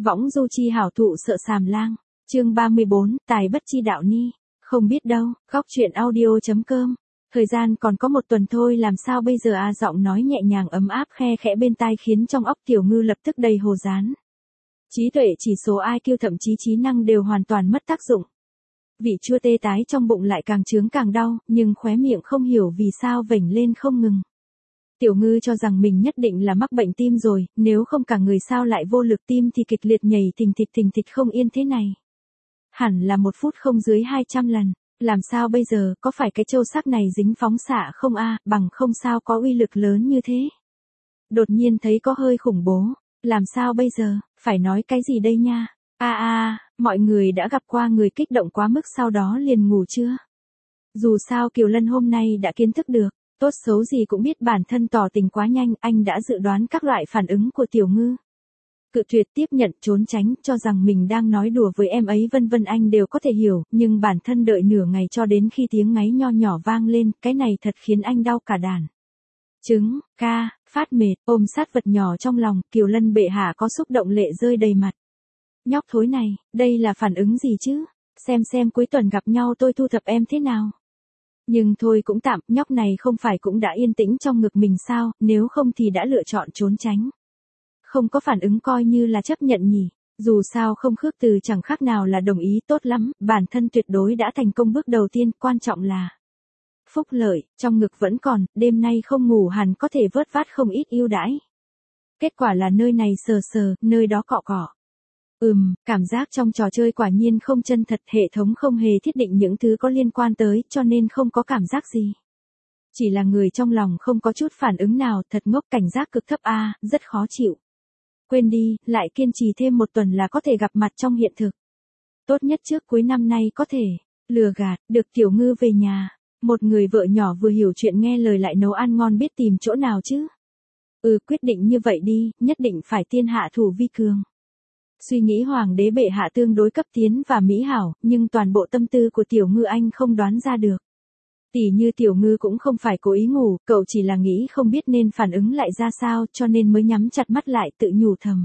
Võng du chi hảo thụ sợ sàm lang. Chương 34, tài bất chi đạo ni. Không biết đâu, góc chuyện audio.com. Thời gian còn có một tuần thôi, làm sao bây giờ à? Giọng nói nhẹ nhàng ấm áp khe khẽ bên tai khiến trong óc Tiểu Ngư lập tức đầy hồ dán. Trí tuệ chỉ số IQ thậm chí trí năng đều hoàn toàn mất tác dụng. Vị chua tê tái trong bụng lại càng chướng càng đau, nhưng khóe miệng không hiểu vì sao vểnh lên không ngừng. Tiểu Ngư cho rằng mình nhất định là mắc bệnh tim rồi, nếu không cả người sao lại vô lực, tim thì kịch liệt nhảy thình thịch không yên thế này. Hẳn là 1 phút không dưới 200 lần, làm sao bây giờ, có phải cái châu sắc này dính phóng xạ không a? Bằng không sao có uy lực lớn như thế. Đột nhiên thấy có hơi khủng bố, làm sao bây giờ, phải nói cái gì đây nha? Mọi người đã gặp qua người kích động quá mức sau đó liền ngủ chưa? Dù sao Kiều Lân hôm nay đã kiến thức được, tốt xấu gì cũng biết bản thân tỏ tình quá nhanh, anh đã dự đoán các loại phản ứng của Tiểu Ngư. Cự tuyệt, tiếp nhận, trốn tránh, cho rằng mình đang nói đùa với em ấy vân vân anh đều có thể hiểu, nhưng bản thân đợi nửa ngày cho đến khi tiếng ngáy nho nhỏ vang lên, cái này thật khiến anh đau cả đàn. Trứng, ca, phát mệt, ôm sát vật nhỏ trong lòng, Kiều Lân bệ hạ có xúc động lệ rơi đầy mặt. Nhóc thối này, đây là phản ứng gì chứ? Xem cuối tuần gặp nhau tôi thu thập em thế nào? Nhưng thôi cũng tạm, nhóc này không phải cũng đã yên tĩnh trong ngực mình sao, nếu không thì đã lựa chọn trốn tránh. Không có phản ứng coi như là chấp nhận nhỉ, dù sao không khước từ chẳng khác nào là đồng ý, tốt lắm, bản thân tuyệt đối đã thành công bước đầu tiên, quan trọng là phúc lợi, trong ngực vẫn còn, đêm nay không ngủ hẳn có thể vớt vát không ít ưu đãi. Kết quả là nơi này sờ sờ, nơi đó cọ cọ. Cảm giác trong trò chơi quả nhiên không chân thật, hệ thống không hề thiết định những thứ có liên quan tới, cho nên không có cảm giác gì. Chỉ là người trong lòng không có chút phản ứng nào, thật ngốc, cảnh giác cực thấp a, rất khó chịu. Quên đi, lại kiên trì thêm 1 tuần là có thể gặp mặt trong hiện thực. Tốt nhất trước cuối năm nay có thể lừa gạt được Tiểu Ngư về nhà. Một người vợ nhỏ vừa hiểu chuyện nghe lời lại nấu ăn ngon, biết tìm chỗ nào chứ. Quyết định như vậy đi, nhất định phải tiên hạ thủ vi cường. Suy nghĩ hoàng đế bệ hạ tương đối cấp tiến và mỹ hảo, nhưng toàn bộ tâm tư của Tiểu Ngư anh không đoán ra được. Tỉ như Tiểu Ngư cũng không phải cố ý ngủ, cậu chỉ là nghĩ không biết nên phản ứng lại ra sao, cho nên mới nhắm chặt mắt lại tự nhủ thầm.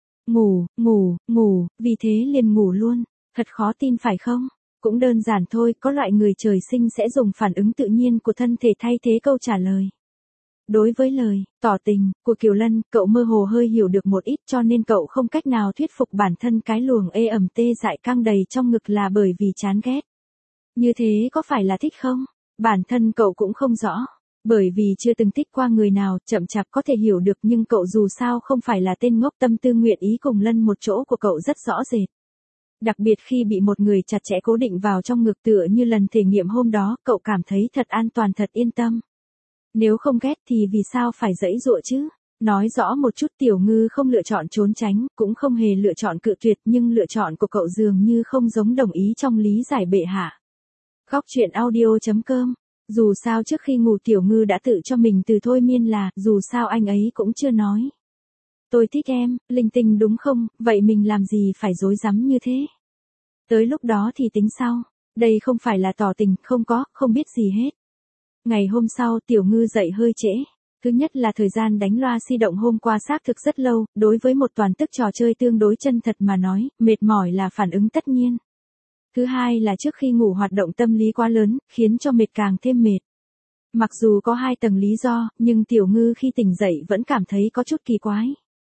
Ngủ, vì thế liền ngủ luôn. Thật khó tin phải không? Cũng đơn giản thôi, có loại người trời sinh sẽ dùng phản ứng tự nhiên của thân thể thay thế câu trả lời. Đối với lời tỏ tình của Kiều Lân, cậu mơ hồ hơi hiểu được một ít, cho nên cậu không cách nào thuyết phục bản thân cái luồng ê ẩm tê dại căng đầy trong ngực là bởi vì chán ghét. Như thế có phải là thích không? Bản thân cậu cũng không rõ. Bởi vì chưa từng thích qua người nào, chậm chạp có thể hiểu được, nhưng cậu dù sao không phải là tên ngốc, tâm tư nguyện ý cùng Lân một chỗ của cậu rất rõ rệt. Đặc biệt khi bị một người chặt chẽ cố định vào trong ngực tựa như lần thể nghiệm hôm đó, cậu cảm thấy thật an toàn, thật yên tâm. Nếu không ghét thì vì sao phải giãy giụa chứ? Nói rõ một chút, Tiểu Ngư không lựa chọn trốn tránh, cũng không hề lựa chọn cự tuyệt, nhưng lựa chọn của cậu dường như không giống đồng ý trong lý giải bệ hạ. Góc chuyện audio.com. Dù sao trước khi ngủ Tiểu Ngư đã tự cho mình từ thôi miên là, dù sao anh ấy cũng chưa nói. Tôi thích em, linh tinh đúng không, vậy mình làm gì phải rối rắm như thế? Tới lúc đó thì tính sau, đây không phải là tỏ tình, không biết gì hết. Ngày hôm sau Tiểu Ngư dậy hơi trễ. Thứ nhất là thời gian đánh loa di động hôm qua xác thực rất lâu, đối với một toàn tức trò chơi tương đối chân thật mà nói, mệt mỏi là phản ứng tất nhiên. Thứ hai là trước khi ngủ hoạt động tâm lý quá lớn, khiến cho mệt càng thêm mệt. Mặc dù có 2 tầng lý do, nhưng Tiểu Ngư khi tỉnh dậy vẫn cảm thấy có chút kỳ quái.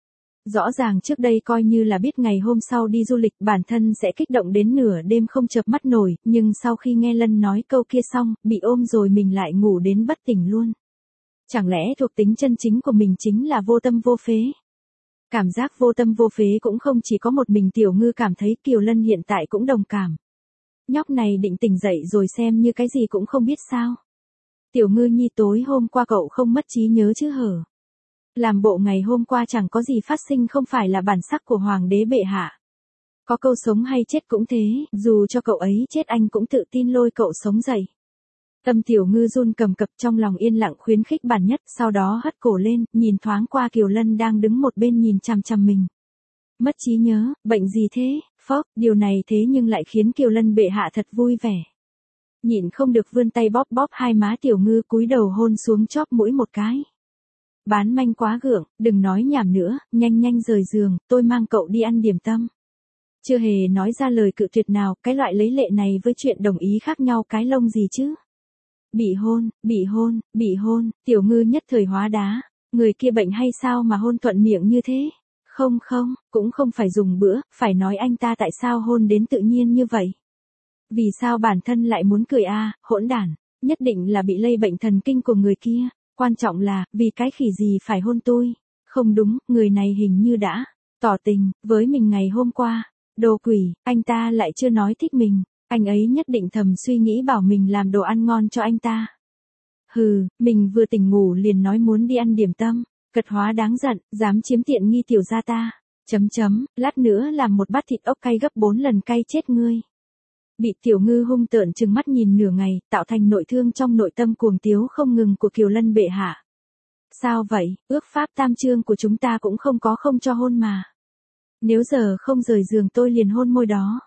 Rõ ràng trước đây coi như là biết ngày hôm sau đi du lịch bản thân sẽ kích động đến nửa đêm không chợp mắt nổi, nhưng sau khi nghe Lân nói câu kia xong, bị ôm rồi mình lại ngủ đến bất tỉnh luôn. Chẳng lẽ thuộc tính chân chính của mình chính là vô tâm vô phế? Cảm giác vô tâm vô phế cũng không chỉ có một mình Tiểu Ngư cảm thấy, Kiều Lân hiện tại cũng đồng cảm. Nhóc này định tỉnh dậy rồi xem như cái gì cũng không biết sao. Tiểu Ngư nhi, tối hôm qua cậu không mất trí nhớ chứ hở? Làm bộ ngày hôm qua chẳng có gì phát sinh, không phải là bản sắc của hoàng đế bệ hạ. Có câu sống hay chết cũng thế, dù cho cậu ấy chết anh cũng tự tin lôi cậu sống dậy. Tâm Tiểu Ngư run cầm cập, trong lòng yên lặng khuyến khích bản nhất, sau đó hất cổ lên, nhìn thoáng qua Kiều Lân đang đứng một bên nhìn chằm chằm mình. Mất trí nhớ, bệnh gì thế? Điều này thế nhưng lại khiến Kiều Lân bệ hạ thật vui vẻ. Nhịn không được vươn tay bóp bóp hai má Tiểu Ngư, cúi đầu hôn xuống chóp mũi một cái. Bán manh quá gượng, đừng nói nhảm nữa, nhanh nhanh rời giường, tôi mang cậu đi ăn điểm tâm. Chưa hề nói ra lời cự tuyệt nào, cái loại lấy lệ này với chuyện đồng ý khác nhau cái lông gì chứ. Bị hôn, Tiểu Ngư nhất thời hóa đá, người kia bệnh hay sao mà hôn thuận miệng như thế? Không, cũng không phải dùng bữa, phải nói anh ta tại sao hôn đến tự nhiên như vậy. Vì sao bản thân lại muốn cười hỗn đản, nhất định là bị lây bệnh thần kinh của người kia, quan trọng là, vì cái khỉ gì phải hôn tôi. Không đúng, người này hình như đã tỏ tình với mình ngày hôm qua. Đồ quỷ, anh ta lại chưa nói thích mình, anh ấy nhất định thầm suy nghĩ bảo mình làm đồ ăn ngon cho anh ta. Hừ, mình vừa tỉnh ngủ liền nói muốn đi ăn điểm tâm, cật hóa đáng giận, dám chiếm tiện nghi tiểu gia ta. Lát nữa làm một bát thịt ốc cay gấp 4 lần cay chết ngươi. Bị Tiểu Ngư hung tợn trừng mắt nhìn nửa ngày, tạo thành nội thương trong nội tâm cuồng tiếu không ngừng của Kiều Lân bệ hạ. Sao vậy, ước pháp tam chương của chúng ta cũng không cho hôn mà. Nếu giờ không rời giường tôi liền hôn môi đó.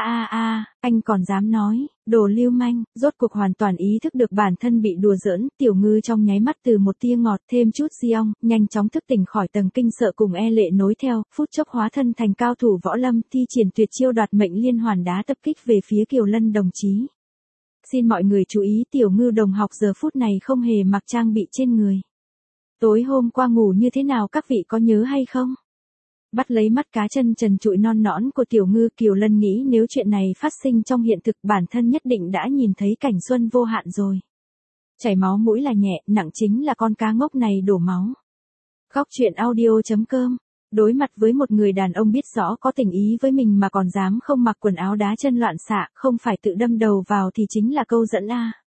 Anh còn dám nói, đồ lưu manh, rốt cuộc hoàn toàn ý thức được bản thân bị đùa giỡn, Tiểu Ngư trong nháy mắt từ một tia ngọt thêm chút xiong, nhanh chóng thức tỉnh khỏi tầng kinh sợ cùng e lệ nối theo, phút chốc hóa thân thành cao thủ võ lâm, thi triển tuyệt chiêu đoạt mệnh liên hoàn đá tập kích về phía Kiều Lân đồng chí. Xin mọi người chú ý, Tiểu Ngư đồng học giờ phút này không hề mặc trang bị trên người. Tối hôm qua ngủ như thế nào các vị có nhớ hay không? Bắt lấy mắt cá chân trần trụi non nõn của Tiểu Ngư, Kiều Lân nghĩ nếu chuyện này phát sinh trong hiện thực bản thân nhất định đã nhìn thấy cảnh xuân vô hạn rồi. Chảy máu mũi là nhẹ, nặng chính là con cá ngốc này đổ máu. Góc truyện audio.com. Đối mặt với một người đàn ông biết rõ có tình ý với mình mà còn dám không mặc quần áo đá chân loạn xạ, không phải tự đâm đầu vào thì chính là câu dẫn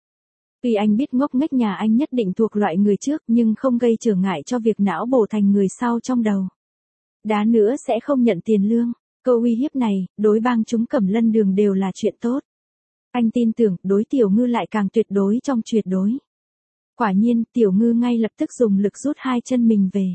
Tuy anh biết ngốc nghếch nhà anh nhất định thuộc loại người trước nhưng không gây trở ngại cho việc não bổ thành người sau trong đầu. Đá nữa sẽ không nhận tiền lương. Câu uy hiếp này, đối bang chúng Cẩm Lân Đường đều là chuyện tốt. Anh tin tưởng, đối Tiểu Ngư lại càng tuyệt đối trong tuyệt đối. Quả nhiên, Tiểu Ngư ngay lập tức dùng lực rút hai chân mình về.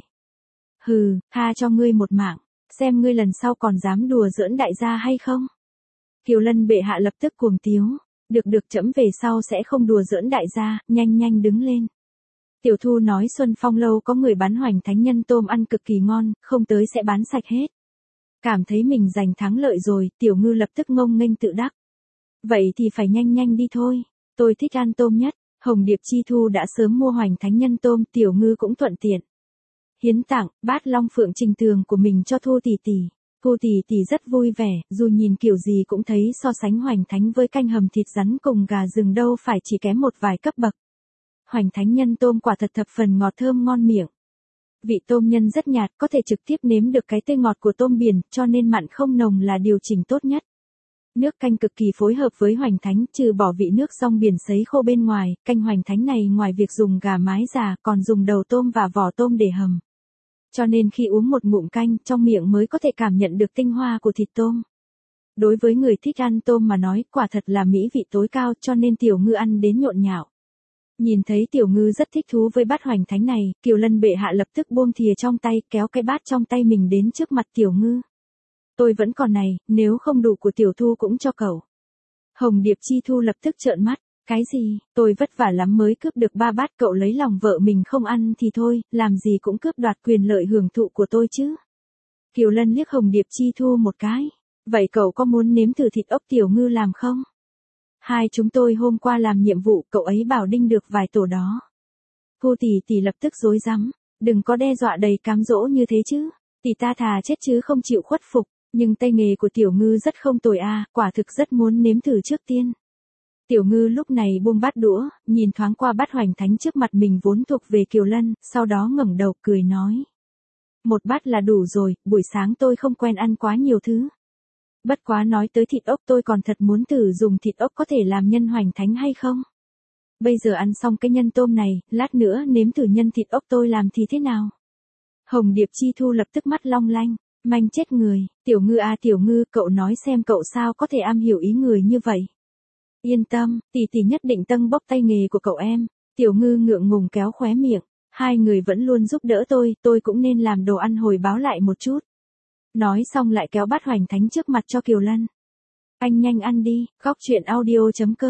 Hừ, tha cho ngươi một mạng, xem ngươi lần sau còn dám đùa giỡn đại gia hay không. Kiều Lân bệ hạ lập tức cuồng tiếu. Được trẫm về sau sẽ không đùa giỡn đại gia, nhanh đứng lên. Tiểu Thu nói Xuân Phong lâu có người bán hoành thánh nhân tôm ăn cực kỳ ngon, không tới sẽ bán sạch hết. Cảm thấy mình giành thắng lợi rồi, Tiểu Ngư lập tức ngông nghênh tự đắc. Vậy thì phải nhanh đi thôi, tôi thích ăn tôm nhất. Hồng Điệp Chi Thu đã sớm mua hoành thánh nhân tôm, Tiểu Ngư cũng thuận tiện. Hiến tặng bát long phượng trình tường của mình cho Thu tỷ tỷ. Thu tỷ tỷ rất vui vẻ, dù nhìn kiểu gì cũng thấy so sánh hoành thánh với canh hầm thịt rắn cùng gà rừng đâu phải chỉ kém một vài cấp bậc. Hoành thánh nhân tôm quả thật thập phần ngọt thơm ngon miệng. Vị tôm nhân rất nhạt, có thể trực tiếp nếm được cái tê ngọt của tôm biển, cho nên mặn không nồng là điều chỉnh tốt nhất. Nước canh cực kỳ phối hợp với hoành thánh, trừ bỏ vị nước rong biển sấy khô bên ngoài, canh hoành thánh này ngoài việc dùng gà mái già, còn dùng đầu tôm và vỏ tôm để hầm. Cho nên khi uống một ngụm canh, trong miệng mới có thể cảm nhận được tinh hoa của thịt tôm. Đối với người thích ăn tôm mà nói, quả thật là mỹ vị tối cao, cho nên Tiểu Ngư ăn đến nhộn nhạo. Nhìn thấy Tiểu Ngư rất thích thú với bát hoành thánh này, Kiều Lân bệ hạ lập tức buông thìa trong tay, kéo cái bát trong tay mình đến trước mặt Tiểu Ngư. Tôi vẫn còn này, nếu không đủ của Tiểu Thu cũng cho cậu. Hồng Điệp Chi Thu lập tức trợn mắt, cái gì, tôi vất vả lắm mới cướp được 3 bát, cậu lấy lòng vợ mình không ăn thì thôi, làm gì cũng cướp đoạt quyền lợi hưởng thụ của tôi chứ. Kiều Lân liếc Hồng Điệp Chi Thu một cái, vậy cậu có muốn nếm thử thịt ốc Tiểu Ngư làm không? Hai chúng tôi hôm qua làm nhiệm vụ, cậu ấy bảo đinh được vài tổ đó. Thu tỷ lập tức rối rắm, đừng có đe dọa đầy cám dỗ như thế chứ, tỷ ta thà chết chứ không chịu khuất phục, nhưng tay nghề của Tiểu Ngư rất không tồi quả thực rất muốn nếm thử trước tiên. Tiểu Ngư lúc này buông bát đũa, nhìn thoáng qua bát hoành thánh trước mặt mình vốn thuộc về Kiều Lân, sau đó ngẩng đầu cười nói. Một bát là đủ rồi, buổi sáng tôi không quen ăn quá nhiều thứ. Bất quá nói tới thịt ốc tôi còn thật muốn thử dùng thịt ốc có thể làm nhân hoành thánh hay không? Bây giờ ăn xong cái nhân tôm này, lát nữa nếm thử nhân thịt ốc tôi làm thì thế nào? Hồng Điệp Chi Thu lập tức mắt long lanh, manh chết người, Tiểu Ngư Tiểu Ngư, cậu nói xem cậu sao có thể am hiểu ý người như vậy? Yên tâm, tỷ nhất định tâng bốc tay nghề của cậu em. Tiểu Ngư ngượng ngùng kéo khóe miệng, hai người vẫn luôn giúp đỡ tôi cũng nên làm đồ ăn hồi báo lại một chút. Nói xong lại kéo bát hoành thánh trước mặt cho Kiều Lân. Anh nhanh ăn đi, góc truyện audio.com.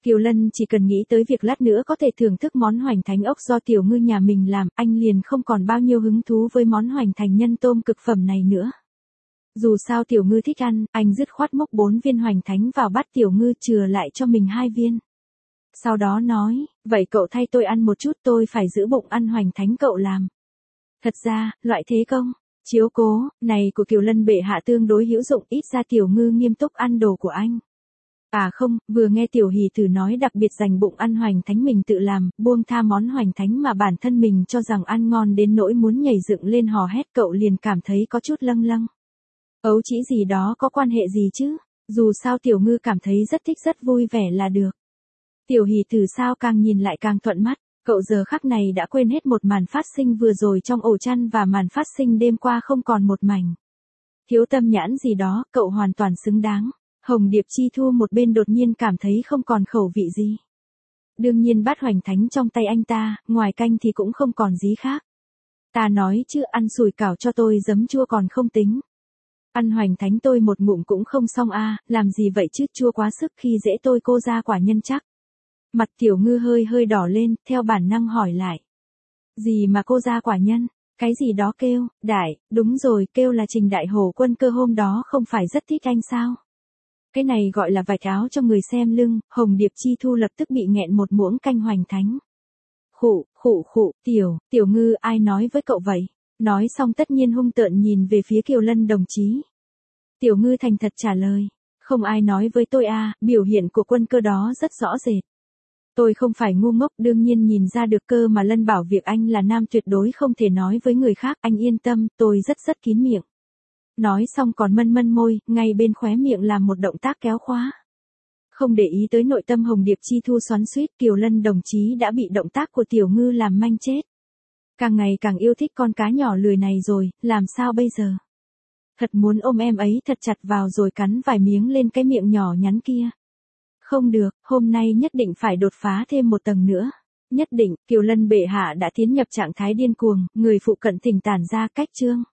Kiều Lân chỉ cần nghĩ tới việc lát nữa có thể thưởng thức món hoành thánh ốc do Tiểu Ngư nhà mình làm, anh liền không còn bao nhiêu hứng thú với món hoành thành nhân tôm cực phẩm này nữa. Dù sao Tiểu Ngư thích ăn, anh dứt khoát múc 4 viên hoành thánh vào bát Tiểu Ngư chừa lại cho mình 2 viên. Sau đó nói, vậy cậu thay tôi ăn một chút, tôi phải giữ bụng ăn hoành thánh cậu làm. Thật ra, loại thế công, chiếu cố, này của Kiều Lân bệ hạ tương đối hữu dụng, ít ra Tiểu Ngư nghiêm túc ăn đồ của anh. À không, vừa nghe Tiểu Hỷ Tử nói đặc biệt dành bụng ăn hoành thánh mình tự làm, buông tha món hoành thánh mà bản thân mình cho rằng ăn ngon đến nỗi muốn nhảy dựng lên hò hét, cậu liền cảm thấy có chút lâng lâng. Ấu chỉ gì đó có quan hệ gì chứ, dù sao Tiểu Ngư cảm thấy rất thích rất vui vẻ là được. Tiểu Hỷ Tử sao càng nhìn lại càng thuận mắt, cậu giờ khắc này đã quên hết một màn phát sinh vừa rồi trong ổ chăn và màn phát sinh đêm qua không còn một mảnh. Thiếu tâm nhãn gì đó, cậu hoàn toàn xứng đáng. Hồng Điệp Chi Thu một bên đột nhiên cảm thấy không còn khẩu vị gì. Đương nhiên bát hoành thánh trong tay anh ta, ngoài canh thì cũng không còn gì khác. Ta nói chứ ăn sủi cảo cho tôi giấm chua còn không tính. Ăn hoành thánh tôi một ngụm cũng không xong a, làm gì vậy chứ, chua quá sức khi dễ tôi cô ra quả nhân chắc. Mặt Tiểu Ngư hơi hơi đỏ lên, theo bản năng hỏi lại. Gì mà cô ra quả nhân, cái gì đó kêu, đại, đúng rồi, kêu là Trình Đại Hổ Quân Cơ hôm đó không phải rất thích anh sao? Cái này gọi là vạch áo cho người xem lưng, Hồng Điệp Chi Thu lập tức bị nghẹn một muỗng canh hoành thánh. Khụ, Tiểu Ngư ai nói với cậu vậy? Nói xong tất nhiên hung tợn nhìn về phía Kiều Lân đồng chí. Tiểu Ngư thành thật trả lời, không ai nói với tôi à, biểu hiện của Quân Cơ đó rất rõ rệt. Tôi không phải ngu ngốc, đương nhiên nhìn ra được cơ mà. Lân bảo việc anh là nam tuyệt đối không thể nói với người khác, anh yên tâm, tôi rất kín miệng. Nói xong còn mân môi, ngay bên khóe miệng làm một động tác kéo khóa. Không để ý tới nội tâm Hồng Điệp Chi Thu xoắn xuýt, Kiều Lân đồng chí đã bị động tác của Tiểu Ngư làm manh chết. Càng ngày càng yêu thích con cá nhỏ lười này rồi, làm sao bây giờ? Thật muốn ôm em ấy thật chặt vào rồi cắn vài miếng lên cái miệng nhỏ nhắn kia. Không được, hôm nay nhất định phải đột phá thêm một tầng nữa. Nhất định, Kiều Lân bệ hạ đã tiến nhập trạng thái điên cuồng, người phụ cận thỉnh tản ra cách chương.